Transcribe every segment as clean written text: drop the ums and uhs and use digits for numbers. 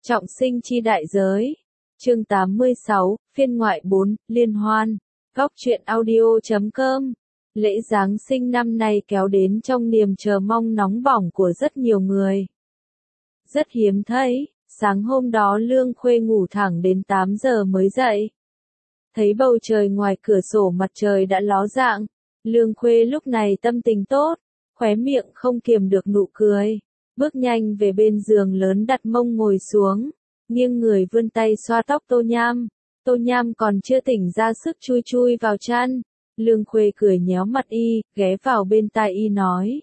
Trọng sinh chi đại giới. Chương 86, phiên ngoại 4, liên hoan. Góc truyện audio.com. Lễ Giáng sinh năm nay kéo đến trong niềm chờ mong nóng bỏng của rất nhiều người. Rất hiếm thấy, sáng hôm đó Lương Khuê ngủ thẳng đến 8 giờ mới dậy. Thấy bầu trời ngoài cửa sổ mặt trời đã ló dạng, Lương Khuê lúc này tâm tình tốt, khóe miệng không kiềm được nụ cười. Bước nhanh về bên giường lớn đặt mông ngồi xuống, nghiêng người vươn tay xoa tóc Tô Nham. Tô Nham còn chưa tỉnh ra sức chui chui vào chăn. Lương Khuê cười nhéo mặt y, ghé vào bên tai y nói.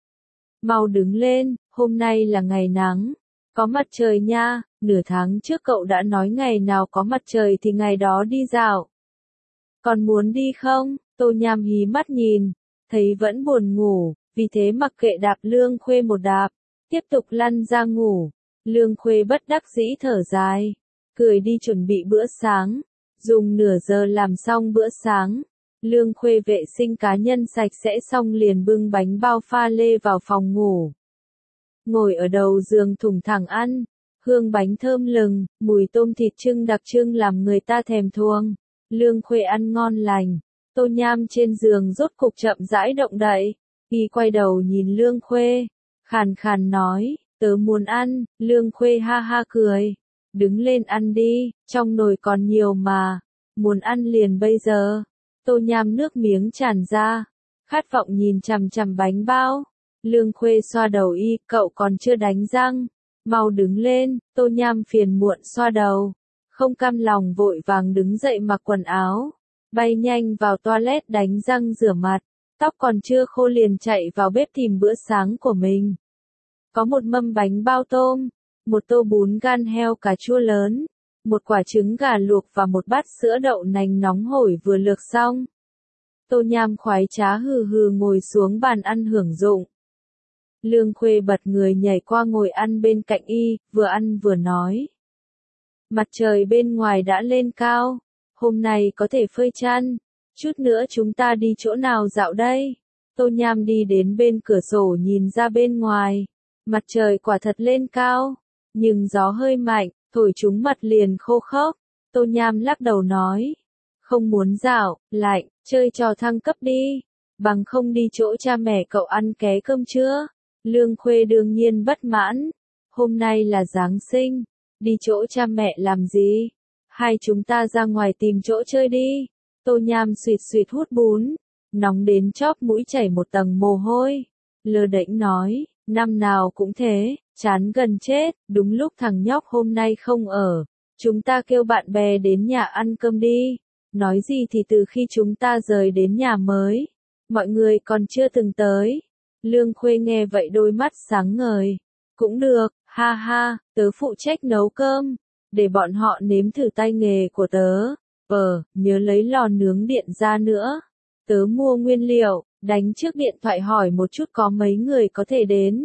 Mau đứng lên, hôm nay là ngày nắng. Có mặt trời nha, nửa tháng trước cậu đã nói ngày nào có mặt trời thì ngày đó đi dạo. Còn muốn đi không? Tô Nham hí mắt nhìn, thấy vẫn buồn ngủ, vì thế mặc kệ đạp Lương Khuê một đạp, tiếp tục lăn ra ngủ. Lương Khuê bất đắc dĩ thở dài, cười đi chuẩn bị bữa sáng. Dùng nửa giờ làm xong bữa sáng, Lương Khuê vệ sinh cá nhân sạch sẽ xong liền bưng bánh bao pha lê vào phòng ngủ. Ngồi ở đầu giường thủng thẳng ăn, hương bánh thơm lừng, mùi tôm thịt trưng đặc trưng làm người ta thèm thuồng. Lương Khuê ăn ngon lành. Tô Nham trên giường rốt cục chậm rãi động đậy, y quay đầu nhìn Lương Khuê, khàn khàn nói, tớ muốn ăn. Lương Khuê ha ha cười, đứng lên ăn đi, trong nồi còn nhiều mà, muốn ăn liền bây giờ. Tô Nham nước miếng tràn ra, khát vọng nhìn chằm chằm bánh bao. Lương Khuê xoa đầu y, cậu còn chưa đánh răng, mau đứng lên. Tô Nham phiền muộn xoa đầu, không cam lòng vội vàng đứng dậy mặc quần áo, bay nhanh vào toilet đánh răng rửa mặt, tóc còn chưa khô liền chạy vào bếp tìm bữa sáng của mình. Có một mâm bánh bao tôm, một tô bún gan heo cà chua lớn, một quả trứng gà luộc và một bát sữa đậu nành nóng hổi vừa lược xong. Tô Nham khoái trá hừ hừ ngồi xuống bàn ăn hưởng dụng. Lương Khuê bật người nhảy qua ngồi ăn bên cạnh y, vừa ăn vừa nói. Mặt trời bên ngoài đã lên cao, hôm nay có thể phơi chăn, chút nữa chúng ta đi chỗ nào dạo đây? Tô Nham đi đến bên cửa sổ nhìn ra bên ngoài, mặt trời quả thật lên cao, nhưng gió hơi mạnh, thổi chúng mặt liền khô khốc. Tô Nham lắc đầu nói, không muốn dạo, lạnh, chơi trò thăng cấp đi, bằng không đi chỗ cha mẹ cậu ăn ké cơm trưa. Lương Khuê đương nhiên bất mãn, hôm nay là Giáng sinh, đi chỗ cha mẹ làm gì? Hai chúng ta ra ngoài tìm chỗ chơi đi. Tô Nham suýt suýt hút bún, nóng đến chóp mũi chảy một tầng mồ hôi. Lơ đễnh nói, năm nào cũng thế, chán gần chết. Đúng lúc thằng nhóc hôm nay không ở, chúng ta kêu bạn bè đến nhà ăn cơm đi. Nói gì thì từ khi chúng ta rời đến nhà mới, mọi người còn chưa từng tới. Lương Khuê nghe vậy đôi mắt sáng ngời. Cũng được, ha ha, tớ phụ trách nấu cơm, để bọn họ nếm thử tay nghề của tớ. Nhớ lấy lò nướng điện ra nữa. Tớ mua nguyên liệu, đánh trước điện thoại hỏi một chút có mấy người có thể đến.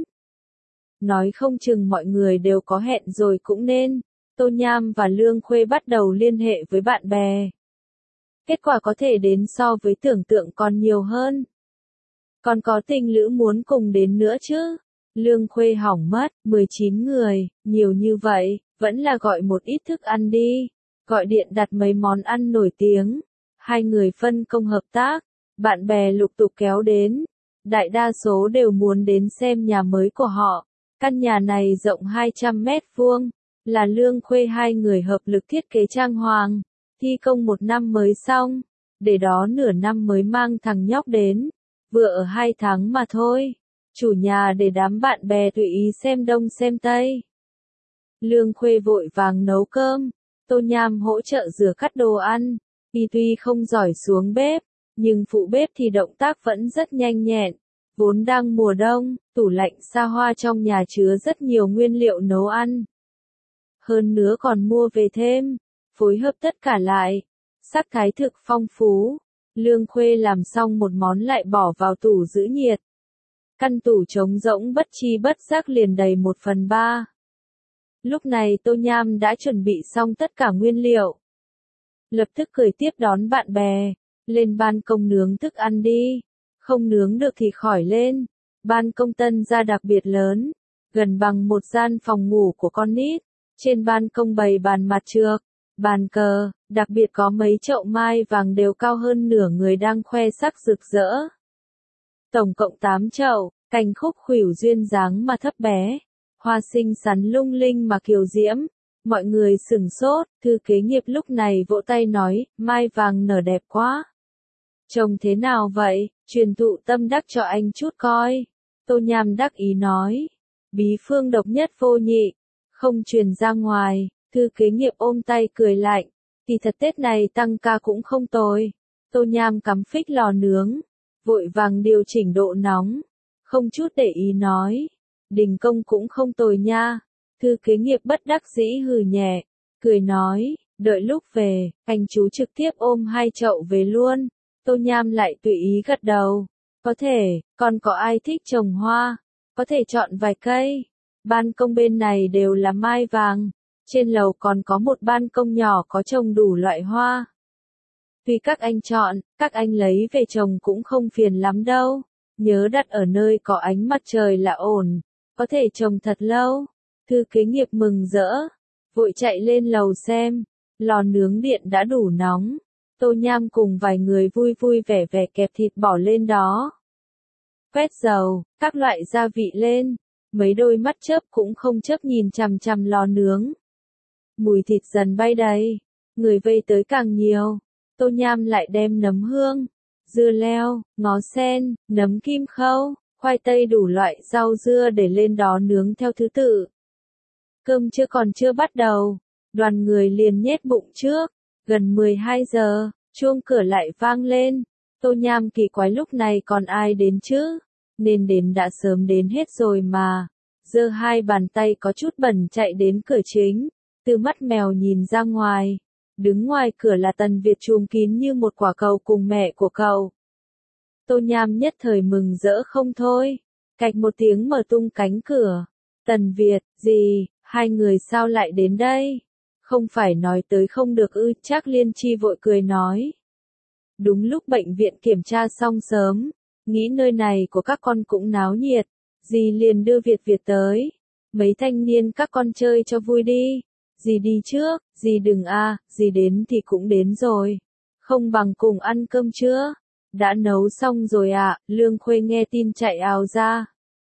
Nói không chừng mọi người đều có hẹn rồi cũng nên. Tô Nham và Lương Khuê bắt đầu liên hệ với bạn bè. Kết quả có thể đến so với tưởng tượng còn nhiều hơn. Còn có tình lữ muốn cùng đến nữa chứ. Lương Khuê hỏng mất, 19 người, nhiều như vậy, vẫn là gọi một ít thức ăn đi. Gọi điện đặt mấy món ăn nổi tiếng. Hai người phân công hợp tác, bạn bè lục tục kéo đến. Đại đa số đều muốn đến xem nhà mới của họ. Căn nhà này rộng 200 mét vuông, là Lương Khuê hai người hợp lực thiết kế trang hoàng, thi công 1 năm mới xong, để đó nửa năm mới mang thằng nhóc đến, vừa ở 2 tháng mà thôi. Chủ nhà để đám bạn bè tùy ý xem đông xem tây. Lương Khuê vội vàng nấu cơm, Tô Nham hỗ trợ rửa cắt đồ ăn. Y tuy không giỏi xuống bếp, nhưng phụ bếp thì động tác vẫn rất nhanh nhẹn. Vốn đang mùa đông, tủ lạnh xa hoa trong nhà chứa rất nhiều nguyên liệu nấu ăn. Hơn nữa còn mua về thêm, phối hợp tất cả lại, sắc thái thực phong phú. Lương Khuê làm xong một món lại bỏ vào tủ giữ nhiệt. Căn tủ trống rỗng bất chi bất giác liền đầy 1/3. Lúc này Tô Nham đã chuẩn bị xong tất cả nguyên liệu. Lập tức cười tiếp đón bạn bè, lên ban công nướng thức ăn đi. Không nướng được thì khỏi lên. Ban công tân gia đặc biệt lớn, gần bằng một gian phòng ngủ của con nít. Trên ban công bày bàn mặt trược, bàn cờ, đặc biệt có mấy chậu mai vàng đều cao hơn nửa người đang khoe sắc rực rỡ. Tổng cộng 8 chậu, cành khúc khuỷu duyên dáng mà thấp bé, hoa xinh xắn lung linh mà kiều diễm. Mọi người sửng sốt, thư kế nghiệp lúc này vỗ tay nói, mai vàng nở đẹp quá. Trông thế nào vậy, truyền thụ tâm đắc cho anh chút coi. Tô Nham đắc ý nói, bí phương độc nhất vô nhị, không truyền ra ngoài. Thư kế nghiệp ôm tay cười lạnh, kỳ thật Tết này tăng ca cũng không tồi. Tô Nham cắm phích lò nướng, vội vàng điều chỉnh độ nóng, không chút để ý nói, đình công cũng không tồi nha. Thư kế nghiệp bất đắc dĩ hừ nhẹ, cười nói, đợi lúc về, anh chú trực tiếp ôm 2 chậu về luôn. Tô Nham lại tùy ý gật đầu, có thể, còn có ai thích trồng hoa, có thể chọn vài cây. Ban công bên này đều là mai vàng, trên lầu còn có một ban công nhỏ có trồng đủ loại hoa. Tuy các anh chọn, các anh lấy về trồng cũng không phiền lắm đâu, nhớ đặt ở nơi có ánh mặt trời là ổn, có thể trồng thật lâu. Thư kế nghiệp mừng rỡ, vội chạy lên lầu xem, lò nướng điện đã đủ nóng. Tô Nham cùng vài người vui vui vẻ vẻ kẹp thịt bỏ lên đó. Quét dầu, các loại gia vị lên, mấy đôi mắt chớp cũng không chớp nhìn chằm chằm lò nướng. Mùi thịt dần bay đầy, người vây tới càng nhiều. Tô Nham lại đem nấm hương, dưa leo, ngó sen, nấm kim khâu, khoai tây đủ loại rau dưa để lên đó nướng theo thứ tự. Cơm trưa còn chưa bắt đầu, đoàn người liền nhét bụng trước. Gần 12 giờ, chuông cửa lại vang lên. Tô Nham kỳ quái lúc này còn ai đến chứ? Nên đến đã sớm đến hết rồi mà. Giơ 2 bàn tay có chút bẩn chạy đến cửa chính, từ mắt mèo nhìn ra ngoài. Đứng ngoài cửa là Tần Việt trùm kín như một quả cầu cùng mẹ của cậu. Tô Nham nhất thời mừng rỡ không thôi. Cạch một tiếng mở tung cánh cửa. Tần Việt, gì, hai người sao lại đến đây? Không phải nói tới không được ư? Trác Liên Chi vội cười nói. Đúng lúc bệnh viện kiểm tra xong sớm, nghĩ nơi này của các con cũng náo nhiệt, dì liền đưa Việt tới. Mấy thanh niên các con chơi cho vui đi. Dì đi trước, dì đừng dì đến thì cũng đến rồi. Không bằng cùng ăn cơm chưa? Đã nấu xong rồi ạ. Lương Khuê nghe tin chạy ào ra.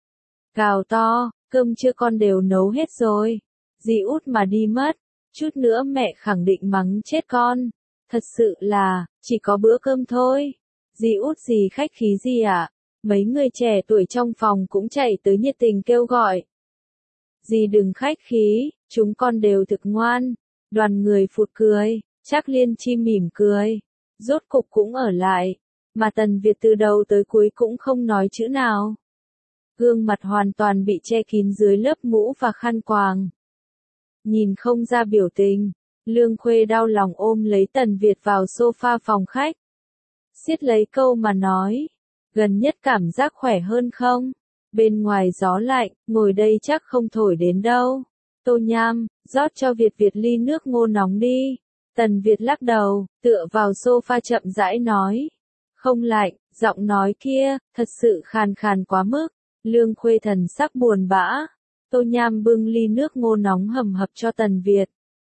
Gào to, cơm trưa con đều nấu hết rồi. Dì út mà đi mất, chút nữa mẹ khẳng định mắng chết con. Thật sự là, chỉ có bữa cơm thôi. Dì út gì khách khí gì ạ? Mấy người trẻ tuổi trong phòng cũng chạy tới nhiệt tình kêu gọi. Dì đừng khách khí, chúng con đều thực ngoan. Đoàn người phụt cười, Trác Liên Chi mỉm cười. Rốt cục cũng ở lại, mà Tần Việt từ đầu tới cuối cũng không nói chữ nào. Gương mặt hoàn toàn bị che kín dưới lớp mũ và khăn quàng. Nhìn không ra biểu tình, Lương Khuê đau lòng ôm lấy Tần Việt vào sofa phòng khách. Siết lấy câu mà nói, gần nhất cảm giác khỏe hơn không? Bên ngoài gió lạnh, ngồi đây chắc không thổi đến đâu. Tô Nham, rót cho Việt ly nước ngô nóng đi. Tần Việt lắc đầu, tựa vào sofa chậm rãi nói. Không lạnh, giọng nói kia, thật sự khàn khàn quá mức. Lương Khuê thần sắc buồn bã. Tô Nham bưng ly nước ngô nóng hầm hập cho Tần Việt.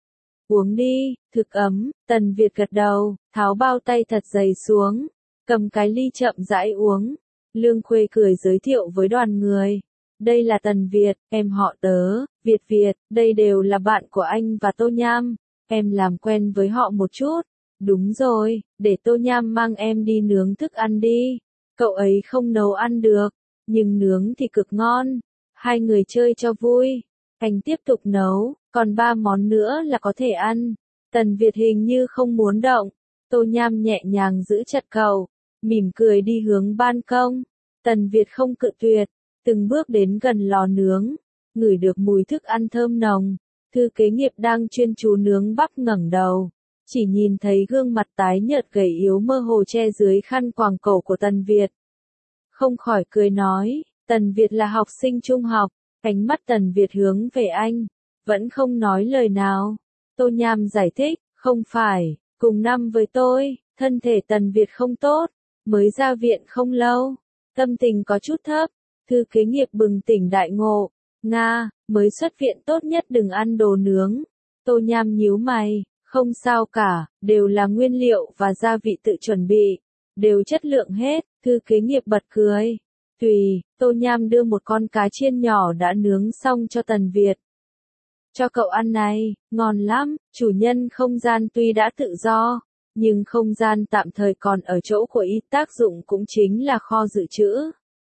Uống đi, thực ấm. Tần Việt gật đầu, tháo bao tay thật dày xuống, cầm cái ly chậm rãi uống. Lương Khuê cười giới thiệu với đoàn người. Đây là Tần Việt, em họ Tớ, Việt, đây đều là bạn của anh và Tô Nham. Em làm quen với họ một chút. Đúng rồi, để Tô Nham mang em đi nướng thức ăn đi. Cậu ấy không nấu ăn được, nhưng nướng thì cực ngon. Hai người chơi cho vui. Anh tiếp tục nấu, còn 3 món nữa là có thể ăn. Tần Việt hình như không muốn động. Tô Nham nhẹ nhàng giữ chặt cậu, mỉm cười đi hướng ban công. Tần Việt không cự tuyệt, từng bước đến gần lò nướng, ngửi được mùi thức ăn thơm nồng. Thư kế nghiệp đang chuyên chú nướng bắp ngẩng đầu, chỉ nhìn thấy gương mặt tái nhợt gầy yếu mơ hồ che dưới khăn quàng cổ của Tần Việt. Không khỏi cười nói, Tần Việt là học sinh trung học, ánh mắt Tần Việt hướng về anh, vẫn không nói lời nào. Tô Nham giải thích, không phải, cùng năm với tôi, thân thể Tần Việt không tốt, mới ra viện không lâu, tâm tình có chút thấp. Thư kế nghiệp bừng tỉnh đại ngộ, Nga, mới xuất viện tốt nhất đừng ăn đồ nướng. Tô Nham nhíu mày, không sao cả, đều là nguyên liệu và gia vị tự chuẩn bị, đều chất lượng hết. Thư kế nghiệp bật cười. Tùy, Tô Nham đưa một con cá chiên nhỏ đã nướng xong cho Tần Việt. Cho cậu ăn này, ngon lắm, chủ nhân không gian tuy đã tự do, nhưng không gian tạm thời còn ở chỗ của y, tác dụng cũng chính là kho dự trữ.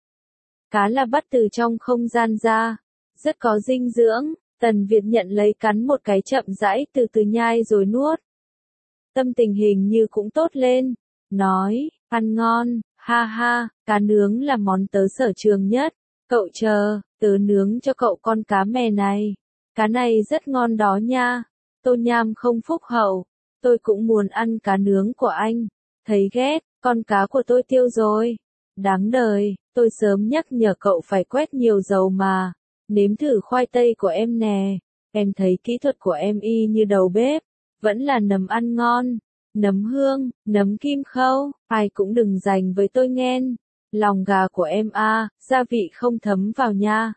Cá là bắt từ trong không gian ra, rất có dinh dưỡng. Tần Việt nhận lấy cắn một cái chậm rãi từ từ nhai rồi nuốt. Tâm tình hình như cũng tốt lên, nói, ăn ngon, ha ha, cá nướng là món tớ sở trường nhất, cậu chờ, tớ nướng cho cậu con cá mè này. Cá này rất ngon đó nha. Tô Nham không phúc hậu, tôi cũng muốn ăn cá nướng của anh. Thấy ghét, con cá của tôi tiêu rồi. Đáng đời, tôi sớm nhắc nhở cậu phải quét nhiều dầu mà. Nếm thử khoai tây của em nè. Em thấy kỹ thuật của em y như đầu bếp. Vẫn là nấm ăn ngon. Nấm hương, nấm kim khâu, ai cũng đừng giành với tôi nghen. Lòng gà của em gia vị không thấm vào nha.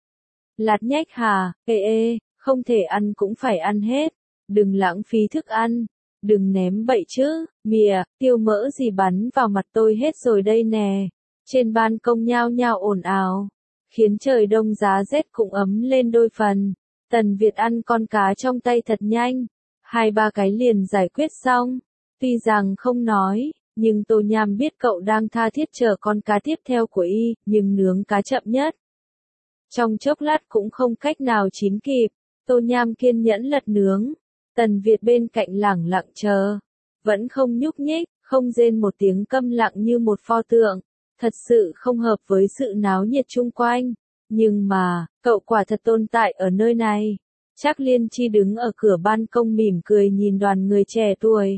Lạt nhách hả, không thể ăn cũng phải ăn hết. Đừng lãng phí thức ăn. Đừng ném bậy chứ, mìa, tiêu mỡ gì bắn vào mặt tôi hết rồi đây nè. Trên ban công nhao nhao ồn ào, khiến trời đông giá rét cũng ấm lên đôi phần. Tần Việt ăn con cá trong tay thật nhanh, 2-3 cái liền giải quyết xong. Tuy rằng không nói, nhưng Tô Nham biết cậu đang tha thiết chờ con cá tiếp theo của y, nhưng nướng cá chậm nhất. Trong chốc lát cũng không cách nào chín kịp, Tô Nham kiên nhẫn lật nướng. Tần Việt bên cạnh lẳng lặng chờ, vẫn không nhúc nhích, không rên một tiếng, câm lặng như một pho tượng. Thật sự không hợp với sự náo nhiệt chung quanh. Nhưng mà, cậu quả thật tồn tại ở nơi này. Trác Liên Chi đứng ở cửa ban công mỉm cười nhìn đoàn người trẻ tuổi.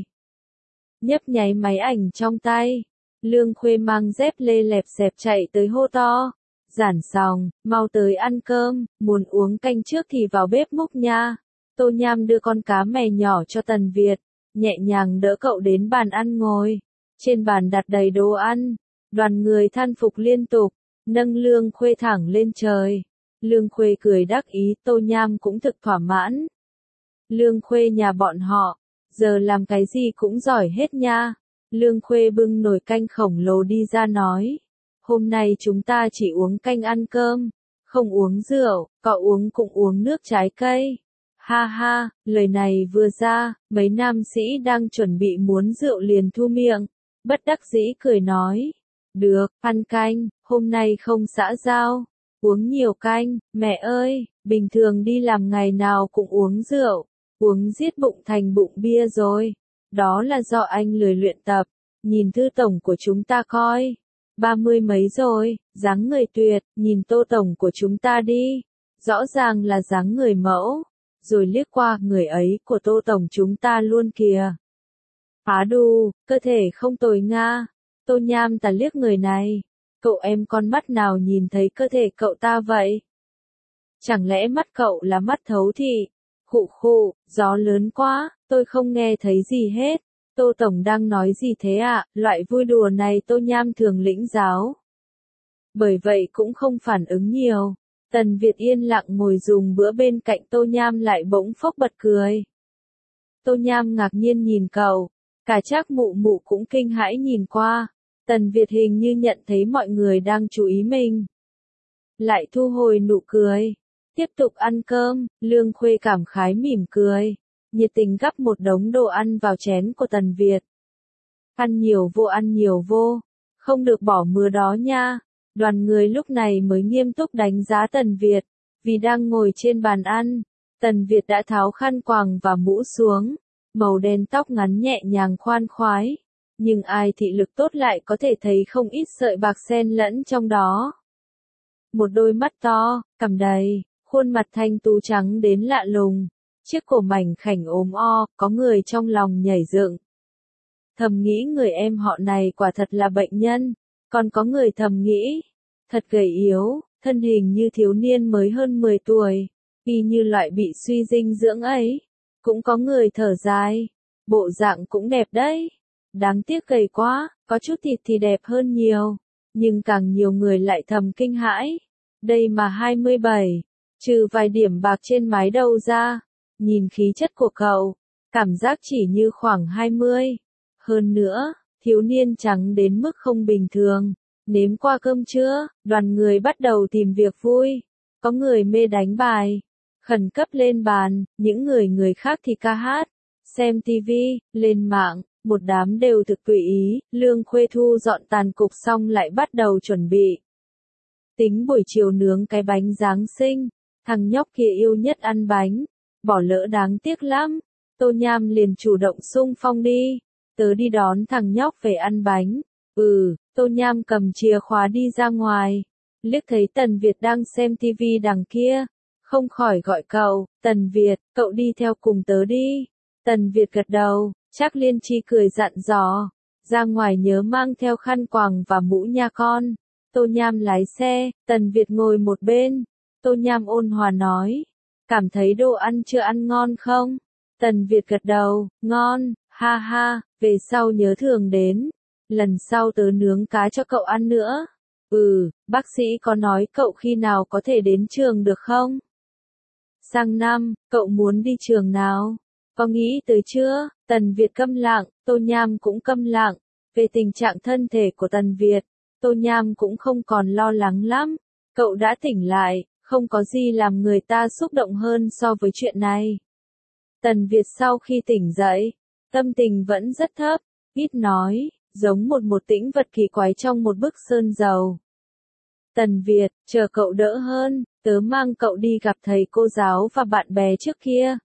Nhấp nháy máy ảnh trong tay. Lương Khuê mang dép lê lẹp xẹp chạy tới hô to. Giản Sòng, mau tới ăn cơm, muốn uống canh trước thì vào bếp múc nha. Tô Nham đưa con cá mè nhỏ cho Tần Việt, nhẹ nhàng đỡ cậu đến bàn ăn ngồi. Trên bàn đặt đầy đồ ăn. Đoàn người than phục liên tục, nâng Lương Khuê thẳng lên trời. Lương Khuê cười đắc ý, Tô Nham cũng thực thỏa mãn. Lương Khuê nhà bọn họ, giờ làm cái gì cũng giỏi hết nha. Lương Khuê bưng nồi canh khổng lồ đi ra nói. Hôm nay chúng ta chỉ uống canh ăn cơm, không uống rượu, cậu uống cũng uống nước trái cây. Ha ha, lời này vừa ra, mấy nam sĩ đang chuẩn bị muốn rượu liền thu miệng, bất đắc dĩ cười nói. Được, ăn canh, hôm nay không xã giao, uống nhiều canh, mẹ ơi, bình thường đi làm ngày nào cũng uống rượu, uống giết bụng thành bụng bia rồi. Đó là do anh lười luyện tập, nhìn thư tổng của chúng ta coi. 30 mấy rồi, dáng người tuyệt, nhìn Tô tổng của chúng ta đi. Rõ ràng là dáng người mẫu, rồi liếc qua người ấy của Tô tổng chúng ta luôn kìa. Á đù, cơ thể không tồi nga. Tô Nham ta liếc người này. Cậu em con mắt nào nhìn thấy cơ thể cậu ta vậy? Chẳng lẽ mắt cậu là mắt thấu thị? Khụ khụ, gió lớn quá, tôi không nghe thấy gì hết. Tô tổng đang nói gì thế ạ? Loại vui đùa này Tô Nham thường lĩnh giáo. Bởi vậy cũng không phản ứng nhiều. Tần Việt yên lặng ngồi dùng bữa bên cạnh Tô Nham lại bỗng phốc bật cười. Tô Nham ngạc nhiên nhìn cậu. Cả Trác Mụ Mụ cũng kinh hãi nhìn qua. Tần Việt hình như nhận thấy mọi người đang chú ý mình. Lại thu hồi nụ cười. Tiếp tục ăn cơm, Lương Khuê cảm khái mỉm cười. Nhiệt tình gắp một đống đồ ăn vào chén của Tần Việt. Ăn nhiều vô. Không được bỏ mưa đó nha. Đoàn người lúc này mới nghiêm túc đánh giá Tần Việt. Vì đang ngồi trên bàn ăn, Tần Việt đã tháo khăn quàng và mũ xuống. Màu đen tóc ngắn nhẹ nhàng khoan khoái. Nhưng ai thị lực tốt lại có thể thấy không ít sợi bạc xen lẫn trong đó. Một đôi mắt to, cằm đầy, khuôn mặt thanh tú trắng đến lạ lùng. Chiếc cổ mảnh khảnh ốm o, có người trong lòng nhảy dựng. Thầm nghĩ người em họ này quả thật là bệnh nhân. Còn có người thầm nghĩ, thật gầy yếu, thân hình như thiếu niên mới hơn 10 tuổi. Y như loại bị suy dinh dưỡng ấy. Cũng có người thở dài, bộ dạng cũng đẹp đấy. Đáng tiếc gầy quá, có chút thịt thì đẹp hơn nhiều. Nhưng càng nhiều người lại thầm kinh hãi. Đây mà 27, Trừ vài điểm bạc trên mái đầu ra, nhìn khí chất của cậu, cảm giác chỉ như khoảng 20. Hơn nữa, thiếu niên trắng đến mức không bình thường. Nếm qua cơm trưa, đoàn người bắt đầu tìm việc vui. Có người mê đánh bài, khẩn cấp lên bàn, những người khác thì ca hát, xem tivi, lên mạng, một đám đều thực tùy ý. Lương Khuê thu dọn tàn cục xong lại bắt đầu chuẩn bị. Tính buổi chiều nướng cái bánh Giáng sinh, thằng nhóc kia yêu nhất ăn bánh, bỏ lỡ đáng tiếc lắm. Tô Nham liền chủ động xung phong đi, tớ đi đón thằng nhóc về ăn bánh. Tô Nham cầm chìa khóa đi ra ngoài, liếc thấy Tần Việt đang xem tivi đằng kia, không khỏi gọi cậu, Tần Việt, cậu đi theo cùng tớ đi. Tần Việt gật đầu, Trác Liên Chi cười dặn dò, ra ngoài nhớ mang theo khăn quàng và mũ nha con. Tô Nham lái xe, Tần Việt ngồi một bên, Tô Nham ôn hòa nói, cảm thấy đồ ăn chưa ăn ngon không? Tần Việt gật đầu, ngon, ha ha, về sau nhớ thường đến. Lần sau tớ nướng cá cho cậu ăn nữa. Bác sĩ có nói cậu khi nào có thể đến trường được không? Sang năm, cậu muốn đi trường nào? Có nghĩ tới chưa? Tần Việt câm lặng, Tô Nham cũng câm lặng. Về tình trạng thân thể của Tần Việt, Tô Nham cũng không còn lo lắng lắm. Cậu đã tỉnh lại, không có gì làm người ta xúc động hơn so với chuyện này. Tần Việt sau khi tỉnh dậy, tâm tình vẫn rất thấp, ít nói, giống một tĩnh vật kỳ quái trong một bức sơn dầu. Tần Việt, chờ cậu đỡ hơn, tớ mang cậu đi gặp thầy cô giáo và bạn bè trước kia.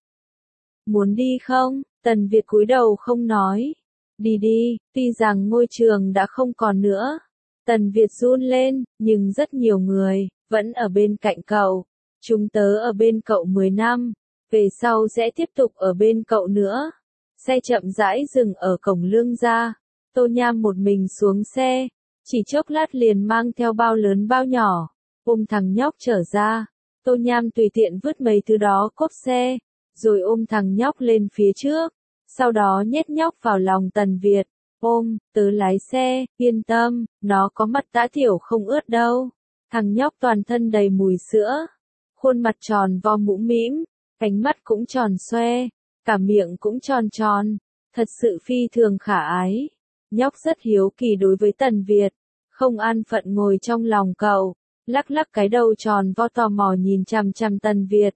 Muốn đi không? Tần Việt cúi đầu không nói. Đi đi, tuy rằng ngôi trường đã không còn nữa. Tần Việt run lên, nhưng rất nhiều người, vẫn ở bên cạnh cậu. Chúng tớ ở bên cậu 10 năm, về sau sẽ tiếp tục ở bên cậu nữa. Xe chậm rãi dừng ở cổng Lương gia. Tô Nham một mình xuống xe, chỉ chốc lát liền mang theo bao lớn bao nhỏ, ôm thằng nhóc trở ra. Tô Nham tùy tiện vứt mấy thứ đó cốp xe, rồi ôm thằng nhóc lên phía trước, sau đó nhét nhóc vào lòng Tần Việt. Ôm, tớ lái xe, yên tâm, nó có mặt tã tiểu không ướt đâu. Thằng nhóc toàn thân đầy mùi sữa, khuôn mặt tròn vo mũm mĩm, cánh mắt cũng tròn xoe, cả miệng cũng tròn tròn, thật sự phi thường khả ái. Nhóc rất hiếu kỳ đối với Tần Việt, không an phận ngồi trong lòng cậu, lắc lắc cái đầu tròn vo tò mò nhìn chằm chằm Tần Việt.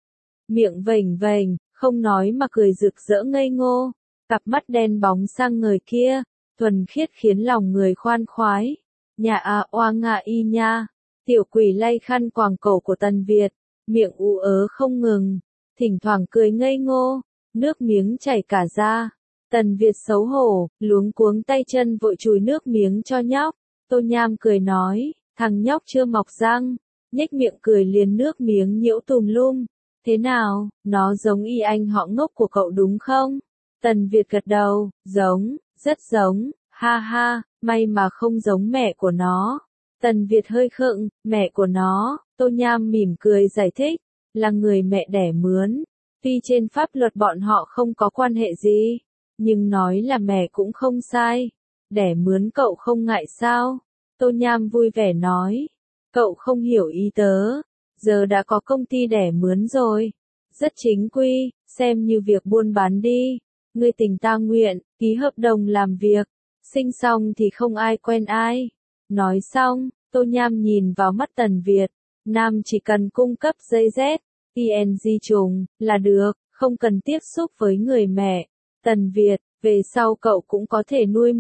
Miệng vểnh vểnh, không nói mà cười rực rỡ ngây ngô, cặp mắt đen bóng sang người kia, thuần khiết khiến lòng người khoan khoái. Nhà a oa ngạ y nha, tiểu quỷ lay khăn quàng cổ của Tần Việt, miệng ú ớ không ngừng, thỉnh thoảng cười ngây ngô, nước miếng chảy cả ra. Tần Việt xấu hổ, luống cuống tay chân vội chùi nước miếng cho nhóc. Tô Nham cười nói, thằng nhóc chưa mọc răng, nhếch miệng cười liền nước miếng nhiễu tùm lum. Thế nào, nó giống y anh họ ngốc của cậu đúng không? Tần Việt gật đầu, giống, rất giống, ha ha, may mà không giống mẹ của nó. Tần Việt hơi khựng, mẹ của nó, Tô Nham mỉm cười giải thích, là người mẹ đẻ mướn. Tuy trên pháp luật bọn họ không có quan hệ gì, nhưng nói là mẹ cũng không sai. Đẻ mướn cậu không ngại sao? Tô Nham vui vẻ nói. Cậu không hiểu ý tớ. Giờ đã có công ty đẻ mướn rồi. Rất chính quy, xem như việc buôn bán đi. Ngươi tình ta nguyện, ký hợp đồng làm việc. Sinh xong thì không ai quen ai. Nói xong, Tô Nham nhìn vào mắt Tần Việt. Nam chỉ cần cung cấp dây Z, PNG trùng, là được, không cần tiếp xúc với người mẹ. Tần Việt, về sau cậu cũng có thể nuôi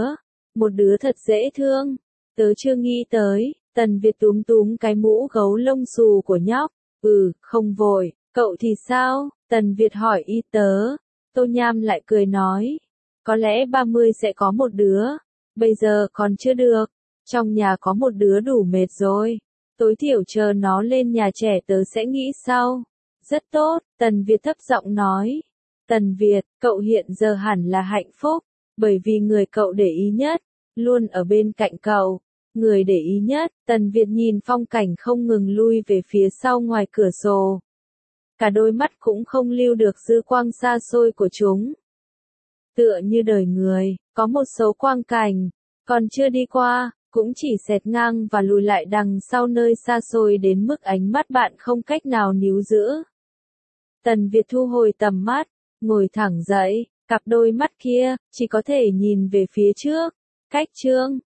một đứa thật dễ thương. Tớ chưa nghĩ tới. Tần Việt túm túm cái mũ gấu lông xù của nhóc. Không vội, cậu thì sao? Tần Việt hỏi y tớ. Tô Nham lại cười nói. Có lẽ 30 sẽ có một đứa. Bây giờ còn chưa được. Trong nhà có một đứa đủ mệt rồi. Tối thiểu chờ nó lên nhà trẻ tớ sẽ nghĩ sau. Rất tốt, Tần Việt thấp giọng nói. Tần Việt, cậu hiện giờ hẳn là hạnh phúc. Bởi vì người cậu để ý nhất, luôn ở bên cạnh cậu. Người để ý nhất, Tần Việt nhìn phong cảnh không ngừng lui về phía sau ngoài cửa sổ. Cả đôi mắt cũng không lưu được dư quang xa xôi của chúng. Tựa như đời người, có một số quang cảnh, còn chưa đi qua, cũng chỉ xẹt ngang và lùi lại đằng sau nơi xa xôi đến mức ánh mắt bạn không cách nào níu giữ. Tần Việt thu hồi tầm mắt, ngồi thẳng dậy, cặp đôi mắt kia, chỉ có thể nhìn về phía trước. Cách Trương